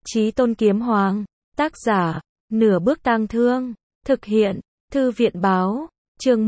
Chí Tôn Kiếm Hoàng, tác giả, Nửa Bước Tang Thương, thực hiện, Thư viện báo, chương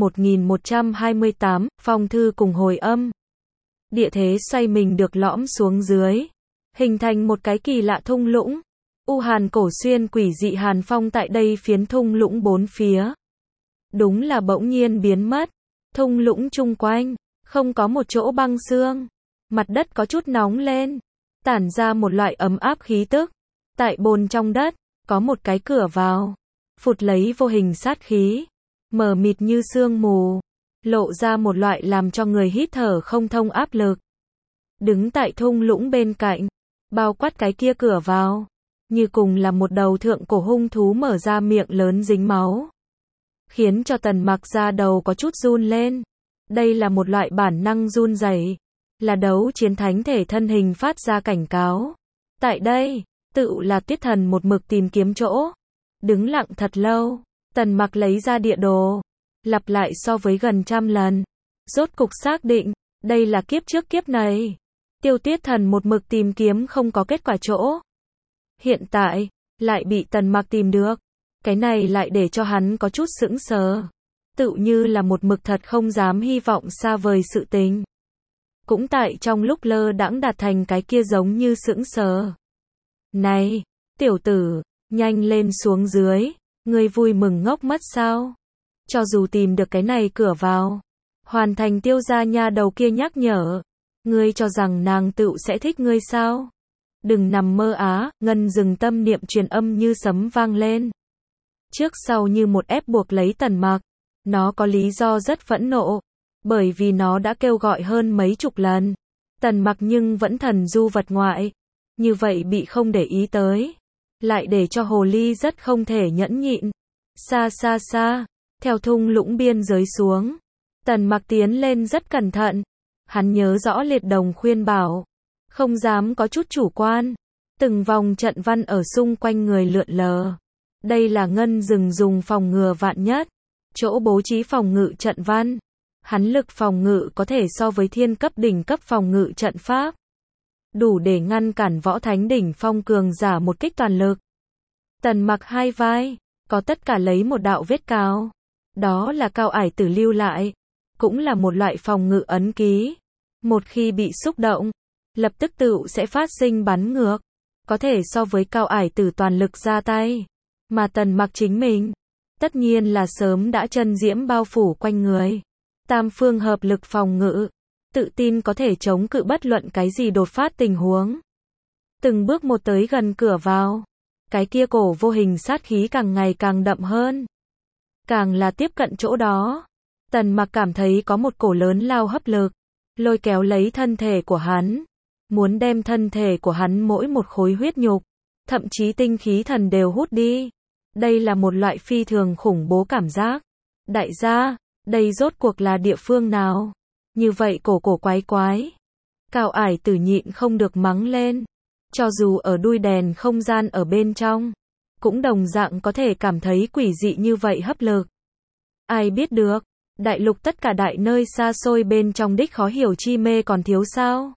1128, phong thư cùng hồi âm. Địa thế xoay mình được lõm xuống dưới, hình thành một cái kỳ lạ thung lũng. U hàn cổ xuyên quỷ dị hàn phong tại đây phiến thung lũng bốn phía. Đúng là bỗng nhiên biến mất. Thung lũng chung quanh, không có một chỗ băng xương. Mặt đất có chút nóng lên, tản ra một loại ấm áp khí tức. Tại bồn trong đất, có một cái cửa vào, phụt lấy vô hình sát khí, mờ mịt như sương mù, lộ ra một loại làm cho người hít thở không thông áp lực. Đứng tại thung lũng bên cạnh, bao quát cái kia cửa vào, như cùng là một đầu thượng cổ hung thú mở ra miệng lớn dính máu, khiến cho Tần Mặc da đầu có chút run lên. Đây là một loại bản năng run rẩy, là đấu chiến thánh thể thân hình phát ra cảnh cáo. Tại đây, tự là Tiết Thần một mực tìm kiếm chỗ. Đứng lặng thật lâu, Tần Mặc lấy ra địa đồ, lặp lại so với gần 100 lần. Rốt cục xác định, đây là kiếp trước kiếp này. Tiêu Tiết Thần một mực tìm kiếm không có kết quả chỗ. Hiện tại, lại bị Tần Mặc tìm được. Cái này lại để cho hắn có chút sững sờ. Tự như là một mực thật không dám hy vọng xa vời sự tình. Cũng tại trong lúc lơ đãng đạt thành cái kia giống như sững sờ. Này, tiểu tử, nhanh lên xuống dưới, ngươi vui mừng ngốc mất sao? Cho dù tìm được cái này cửa vào, hoàn thành Tiêu gia nha đầu kia nhắc nhở, ngươi cho rằng nàng tựu sẽ thích ngươi sao? Đừng nằm mơ á, ngân dừng tâm niệm truyền âm như sấm vang lên. Trước sau như một ép buộc lấy Tần Mặc, nó có lý do rất phẫn nộ, bởi vì nó đã kêu gọi hơn mấy chục lần. Tần Mặc nhưng vẫn thần du vật ngoại. Như vậy bị không để ý tới, lại để cho hồ ly rất không thể nhẫn nhịn. Xa xa xa, theo thung lũng biên giới xuống, Tần Mặc tiến lên rất cẩn thận. Hắn nhớ rõ Liệt Đồng khuyên bảo, không dám có chút chủ quan. Từng vòng trận văn ở xung quanh người lượn lờ. Đây là ngân rừng dùng phòng ngừa vạn nhất. Chỗ bố trí phòng ngự trận văn, hắn lực phòng ngự có thể so với thiên cấp đỉnh cấp phòng ngự trận pháp, đủ để ngăn cản võ thánh đỉnh phong cường giả một kích toàn lực. Tần Mặc hai vai, có tất cả lấy một đạo vết cào. Đó là Cao Ải Tử lưu lại, cũng là một loại phòng ngự ấn ký. Một khi bị xúc động, lập tức tựu sẽ phát sinh bắn ngược, có thể so với Cao Ải Tử toàn lực ra tay. Mà Tần Mặc chính mình, tất nhiên là sớm đã chân diễm bao phủ quanh người. Tam phương hợp lực phòng ngự, tự tin có thể chống cự bất luận cái gì đột phát tình huống. Từng bước một tới gần cửa vào, cái kia cổ vô hình sát khí càng ngày càng đậm hơn. Càng là tiếp cận chỗ đó, Tần Mặc cảm thấy có một cổ lớn lao hấp lực, lôi kéo lấy thân thể của hắn, muốn đem thân thể của hắn mỗi một khối huyết nhục, thậm chí tinh khí thần đều hút đi. Đây là một loại phi thường khủng bố cảm giác. Đại gia, đây rốt cuộc là địa phương nào? Như vậy cổ quái quái. Cao Ải Tử nhịn không được mắng lên. Cho dù ở đuôi đèn không gian ở bên trong, cũng đồng dạng có thể cảm thấy quỷ dị như vậy hấp lực. Ai biết được, đại lục tất cả đại nơi xa xôi bên trong đích khó hiểu chi mê còn thiếu sao?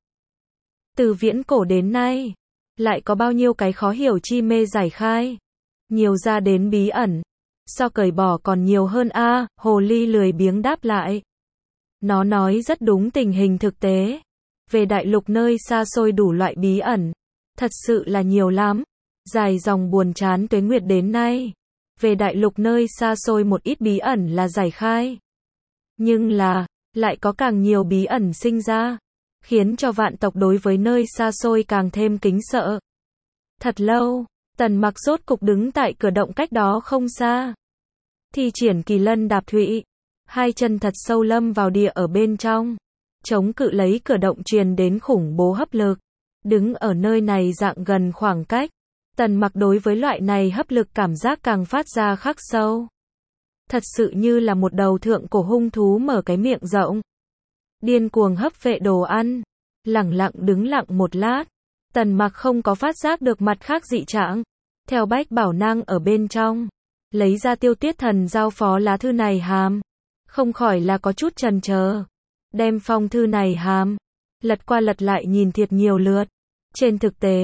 Từ viễn cổ đến nay, lại có bao nhiêu cái khó hiểu chi mê giải khai? Nhiều ra đến bí ẩn. So cởi bỏ còn nhiều hơn a. Hồ ly lười biếng đáp lại. Nó nói rất đúng tình hình thực tế. Về đại lục nơi xa xôi đủ loại bí ẩn. Thật sự là nhiều lắm. Dài dòng buồn chán tuế nguyệt đến nay. Về đại lục nơi xa xôi một ít bí ẩn là giải khai. Nhưng là, lại có càng nhiều bí ẩn sinh ra. Khiến cho vạn tộc đối với nơi xa xôi càng thêm kính sợ. Thật lâu, Tần Mặc rốt cục đứng tại cửa động cách đó không xa. Thi triển Kỳ Lân Đạp Thụy, hai chân thật sâu lâm vào địa ở bên trong, chống cự lấy cửa động truyền đến khủng bố hấp lực. Đứng ở nơi này dạng gần khoảng cách, Tần Mặc đối với loại này hấp lực cảm giác càng phát ra khắc sâu. Thật sự như là một đầu thượng cổ hung thú mở cái miệng rộng, điên cuồng hấp vệ đồ ăn. Lẳng lặng đứng lặng một lát, Tần Mặc không có phát giác được mặt khác dị trạng. Theo Bách Bảo Nang ở bên trong, lấy ra Tiêu Tiết Thần giao phó lá thư này hàm, không khỏi là có chút chần chờ. Đem phong thư này hàm, lật qua lật lại nhìn thiệt nhiều lượt. Trên thực tế,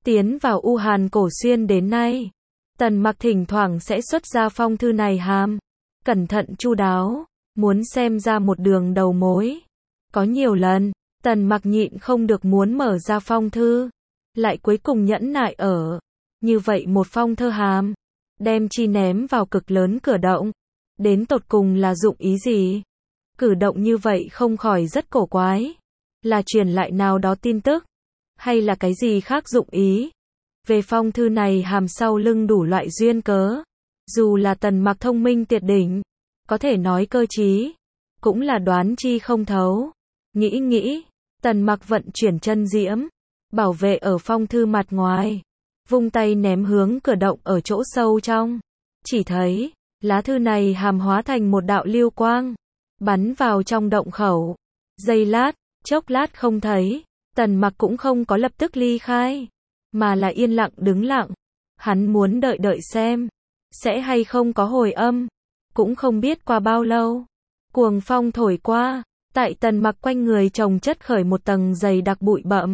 Tiến vào U Hàn Cổ Xuyên đến nay, Tần Mặc thỉnh thoảng sẽ xuất ra phong thư này hàm, cẩn thận chu đáo, muốn xem ra một đường đầu mối. Có nhiều lần, Tần Mặc nhịn không được muốn mở ra phong thư, lại cuối cùng nhẫn nại ở. Như vậy một phong thơ hàm, đem chi ném vào cực lớn cửa động. Đến tột cùng là dụng ý gì? Cử động như vậy không khỏi rất cổ quái. Là truyền lại nào đó tin tức? Hay là cái gì khác dụng ý? Về phong thư này hàm sau lưng đủ loại duyên cớ. Dù là Tần Mặc thông minh tuyệt đỉnh, có thể nói cơ trí, cũng là đoán chi không thấu. Nghĩ, Tần Mặc vận chuyển chân diễm, bảo vệ ở phong thư mặt ngoài, vung tay ném hướng cửa động ở chỗ sâu trong. Chỉ thấy, lá thư này hàm hóa thành một đạo lưu quang, bắn vào trong động khẩu. Giây lát, chốc lát không thấy, Tần Mặc cũng không có lập tức ly khai, mà là yên lặng đứng lặng. Hắn muốn đợi xem, sẽ hay không có hồi âm. Cũng không biết qua bao lâu, cuồng phong thổi qua, tại Tần Mặc quanh người chồng chất khởi một tầng dày đặc bụi bặm.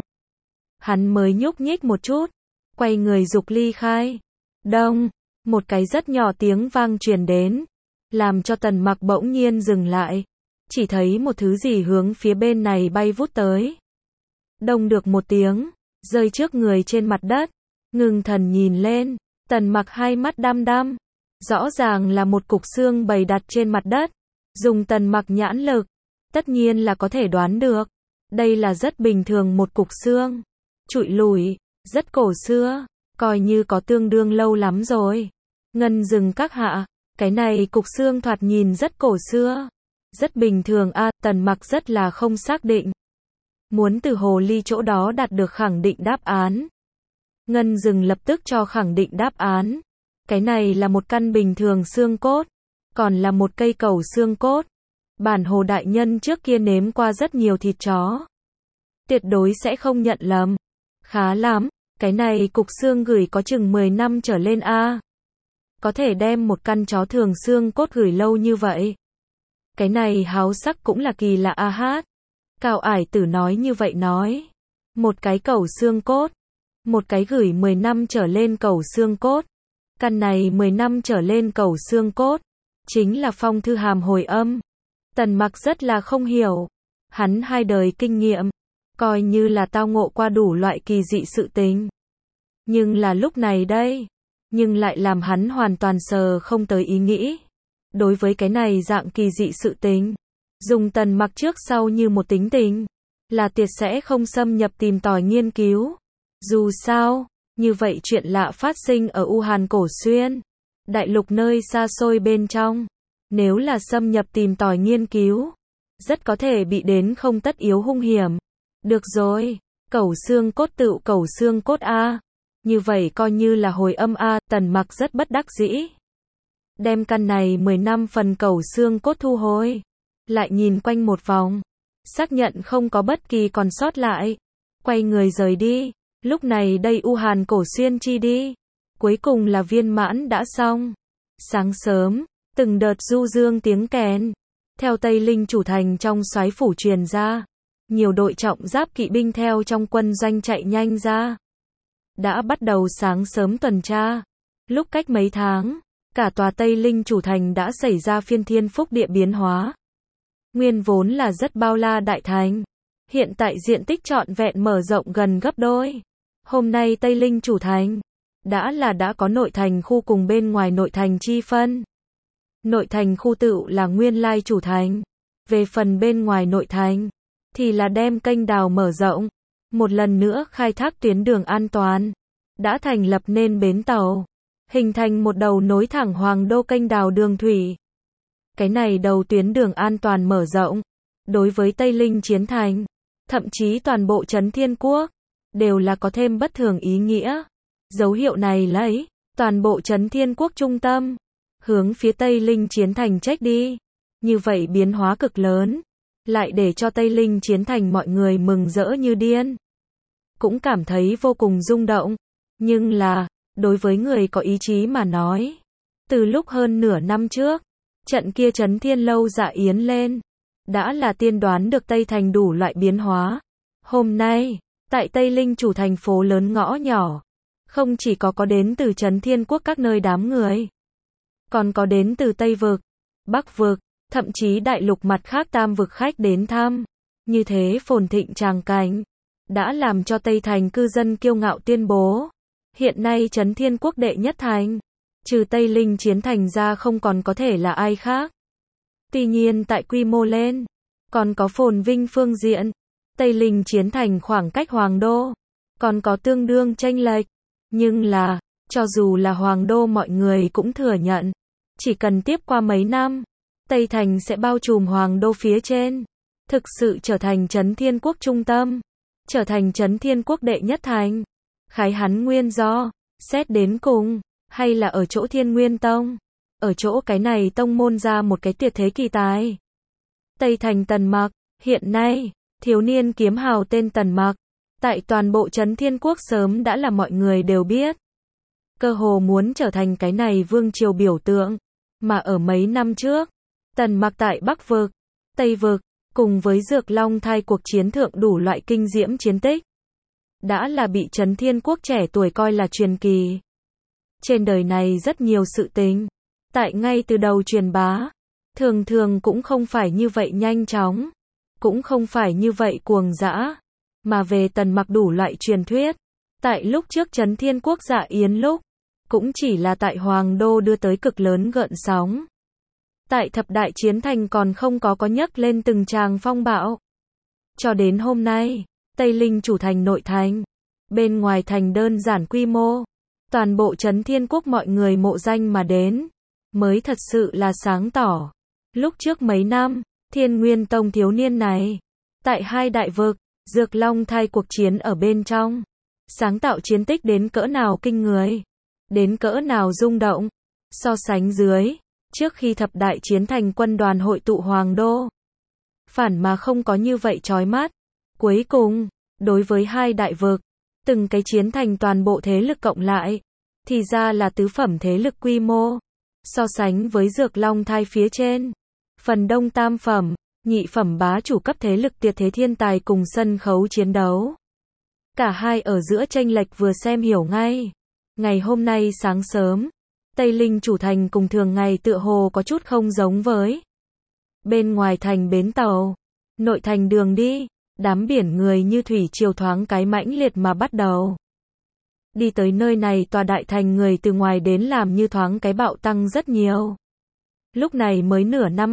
Hắn mới nhúc nhích một chút, quay người dục ly khai. Đông, một cái rất nhỏ tiếng vang truyền đến, làm cho Tần Mặc bỗng nhiên dừng lại. Chỉ thấy một thứ gì hướng phía bên này bay vút tới. Đông được một tiếng, rơi trước người trên mặt đất. Ngưng thần nhìn lên, Tần Mặc hai mắt đăm đăm. Rõ ràng là một cục xương bày đặt trên mặt đất. Dùng Tần Mặc nhãn lực, tất nhiên là có thể đoán được. Đây là rất bình thường một cục xương. Trụi lủi, rất cổ xưa, coi như có tương đương lâu lắm rồi. Ngân Dừng các hạ, cái này cục xương thoạt nhìn rất cổ xưa. Rất bình thường a, Tần Mặc rất là không xác định. Muốn từ hồ ly chỗ đó đạt được khẳng định đáp án. Ngân Dừng lập tức cho khẳng định đáp án. Cái này là một căn bình thường xương cốt, còn là một cây cẩu xương cốt. Bản hồ đại nhân trước kia nếm qua rất nhiều thịt chó. Tuyệt đối sẽ không nhận lầm. Khá lắm, cái này cục xương gửi có chừng 10 năm trở lên a. Có thể đem một căn chó thường xương cốt gửi lâu như vậy. Cái này háo sắc cũng là kỳ lạ a hát. Cao Ải Tử nói như vậy nói. Một cái cẩu xương cốt. Một cái gửi 10 năm trở lên cẩu xương cốt. Căn này 10 năm trở lên cẩu xương cốt. Chính là phong thư hàm hồi âm. Tần Mặc rất là không hiểu. Hắn 2 đời kinh nghiệm. Coi như là tao ngộ qua đủ loại kỳ dị sự tình. Nhưng là lúc này đây. Nhưng lại làm hắn hoàn toàn sờ không tới ý nghĩ. Đối với cái này dạng kỳ dị sự tình. Dùng Tần Mặc trước sau như một tính tình. Là tuyệt sẽ không xâm nhập tìm tòi nghiên cứu. Dù sao, như vậy chuyện lạ phát sinh ở U Hàn Cổ Xuyên. Đại lục nơi xa xôi bên trong. Nếu là xâm nhập tìm tòi nghiên cứu. Rất có thể bị đến không tất yếu hung hiểm. Được rồi, cẩu xương cốt tựu cẩu xương cốt a. Như vậy coi như là hồi âm a. Tần Mặc rất bất đắc dĩ. Đem căn này 10 năm phần cẩu xương cốt thu hồi. Lại nhìn quanh một vòng. Xác nhận không có bất kỳ còn sót lại. Quay người rời đi. Lúc này đây U Hàn Cổ Xuyên chi đi. Cuối cùng là viên mãn đã xong. Sáng sớm, từng đợt du dương tiếng kèn. Theo Tây Linh chủ thành trong soái phủ truyền ra. Nhiều đội trọng giáp kỵ binh theo trong quân doanh chạy nhanh ra. Đã bắt đầu sáng sớm tuần tra. Lúc cách mấy tháng, cả tòa Tây Linh chủ thành đã xảy ra phiên thiên phúc địa biến hóa. Nguyên vốn là rất bao la đại thành. Hiện tại diện tích trọn vẹn mở rộng gần gấp đôi. Hôm nay Tây Linh chủ thành đã có nội thành khu cùng bên ngoài nội thành chi phân. Nội thành khu tựu là nguyên lai chủ thành. Về phần bên ngoài nội thành thì là đem kênh đào mở rộng, một lần nữa khai thác tuyến đường an toàn, đã thành lập nên bến tàu, hình thành một đầu nối thẳng Hoàng Đô kênh đào đường thủy. Cái này đầu tuyến đường an toàn mở rộng, đối với Tây Linh chiến thành, thậm chí toàn bộ Trấn Thiên Quốc, đều là có thêm bất thường ý nghĩa. Dấu hiệu này lấy toàn bộ Trấn Thiên Quốc trung tâm, hướng phía Tây Linh chiến thành trách đi. Như vậy biến hóa cực lớn, lại để cho Tây Linh chiến thành mọi người mừng rỡ như điên. Cũng cảm thấy vô cùng rung động. Nhưng là, đối với người có ý chí mà nói, từ lúc hơn nửa năm trước, trận kia Trấn Thiên Lâu dạ yến lên, đã là tiên đoán được Tây Thành đủ loại biến hóa. Hôm nay, tại Tây Linh chủ thành phố lớn ngõ nhỏ, Không chỉ có đến từ Trấn Thiên Quốc các nơi đám người, còn có đến từ Tây Vực, Bắc Vực, thậm chí đại lục mặt khác tam vực khách đến thăm. Như thế phồn thịnh tràng cảnh, đã làm cho Tây Thành cư dân kiêu ngạo tuyên bố, hiện nay Trấn Thiên Quốc đệ nhất thành, trừ Tây Linh Chiến Thành ra không còn có thể là ai khác. Tuy nhiên tại quy mô lên, còn có phồn vinh phương diện, Tây Linh Chiến Thành khoảng cách Hoàng Đô, còn có tương đương chênh lệch. Nhưng là, cho dù là Hoàng Đô mọi người cũng thừa nhận, chỉ cần tiếp qua mấy năm, Tây Thành sẽ bao trùm Hoàng Đô phía trên, thực sự trở thành Trấn Thiên Quốc trung tâm, trở thành Trấn Thiên Quốc đệ nhất thành. Khái hắn nguyên do, xét đến cùng, hay là ở chỗ Thiên Nguyên Tông, ở chỗ cái này tông môn ra một cái tuyệt thế kỳ tài. Tây Thành Tần Mặc, hiện nay, thiếu niên kiếm hào tên Tần Mặc, tại toàn bộ Trấn Thiên Quốc sớm đã là mọi người đều biết. Cơ hồ muốn trở thành cái này vương triều biểu tượng, mà ở mấy năm trước, Tần Mặc tại Bắc Vực, Tây Vực, cùng với Dược Long Thai cuộc chiến thượng đủ loại kinh diễm chiến tích, đã là bị Trấn Thiên Quốc trẻ tuổi coi là truyền kỳ. Trên đời này rất nhiều sự tình, tại ngay từ đầu truyền bá, thường thường cũng không phải như vậy nhanh chóng, cũng không phải như vậy cuồng dã, mà về Tần Mặc đủ loại truyền thuyết, tại lúc trước Trấn Thiên Quốc dạ yến lúc, cũng chỉ là tại Hoàng Đô đưa tới cực lớn gợn sóng. Tại thập đại chiến thành còn không có nhấc lên từng tràng phong bão. Cho đến hôm nay, Tây Linh chủ thành nội thành, bên ngoài thành đơn giản quy mô, toàn bộ Trấn Thiên Quốc mọi người mộ danh mà đến, mới thật sự là sáng tỏ. Lúc trước mấy năm, Thiên Nguyên Tông thiếu niên này, tại hai đại vực, Dược Long Thai cuộc chiến ở bên trong, sáng tạo chiến tích đến cỡ nào kinh người, đến cỡ nào rung động. So sánh dưới, trước khi thập đại chiến thành quân đoàn hội tụ Hoàng Đô, phản mà không có như vậy chói mắt. Cuối cùng, đối với hai đại vực, từng cái chiến thành toàn bộ thế lực cộng lại, thì ra là tứ phẩm thế lực quy mô. So sánh với Dược Long Thai phía trên, phần đông tam phẩm, nhị phẩm bá chủ cấp thế lực tuyệt thế thiên tài cùng sân khấu chiến đấu. Cả hai ở giữa chênh lệch vừa xem hiểu ngay. Ngày hôm nay sáng sớm, Tây Linh chủ thành cùng thường ngày tựa hồ có chút không giống với. Bên ngoài thành bến tàu, nội thành đường đi, đám biển người như thủy triều thoáng cái mãnh liệt mà bắt đầu. Đi tới nơi này tòa đại thành người từ ngoài đến làm như thoáng cái bạo tăng rất nhiều. Lúc này mới nửa năm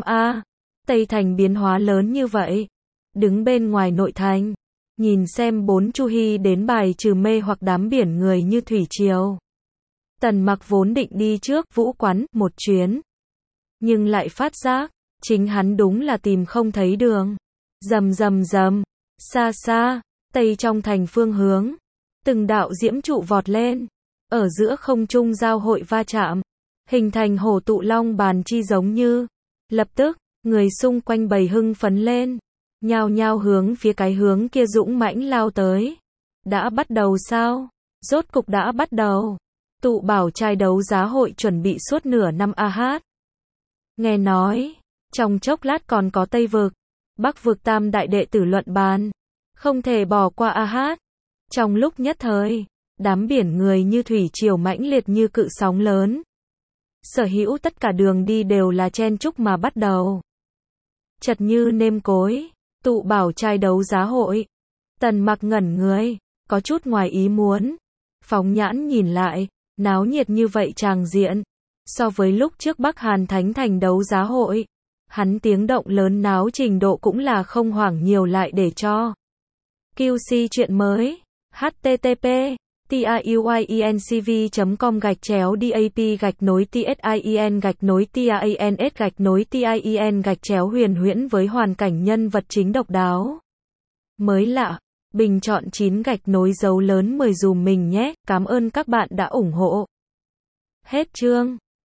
Tây Thành biến hóa lớn như vậy. Đứng bên ngoài nội thành, nhìn xem bốn chu hy đến bài trừ mê hoặc đám biển người như thủy triều. Tần Mặc vốn định đi trước Vũ Quán một chuyến, nhưng lại phát giác, chính hắn đúng là tìm không thấy đường. Rầm rầm rầm, xa xa, tây trong thành phương hướng, từng đạo diễm trụ vọt lên, ở giữa không trung giao hội va chạm, hình thành hổ tụ long bàn chi giống như. Lập tức, người xung quanh bầy hưng phấn lên, nhao nhao hướng phía cái hướng kia dũng mãnh lao tới. Đã bắt đầu sao? Rốt cục đã bắt đầu. Tụ bảo trai đấu giá hội chuẩn bị suốt nửa năm Nghe nói, trong chốc lát còn có Tây Vực, Bắc Vực tam đại đệ tử luận bàn, không thể bỏ qua Trong lúc nhất thời, đám biển người như thủy triều mãnh liệt như cự sóng lớn. Sở hữu tất cả đường đi đều là chen chúc mà bắt đầu. Chật như nêm cối, tụ bảo trai đấu giá hội. Tần Mặc ngẩn người, có chút ngoài ý muốn. Phóng nhãn nhìn lại, náo nhiệt như vậy tràng diện. So với lúc trước Bắc Hàn Thánh Thành đấu giá hội, hắn tiếng động lớn náo trình độ cũng là không hoảng nhiều lại để cho. QC chuyện mới. http tiuyenCV.com/dap-tin-TIEN-TIANS-TIEN huyền với hoàn cảnh nhân vật chính độc đáo. Mới lạ, bình chọn 9 dấu lớn 10 dùm mình nhé, cảm ơn các bạn đã ủng hộ. Hết chương.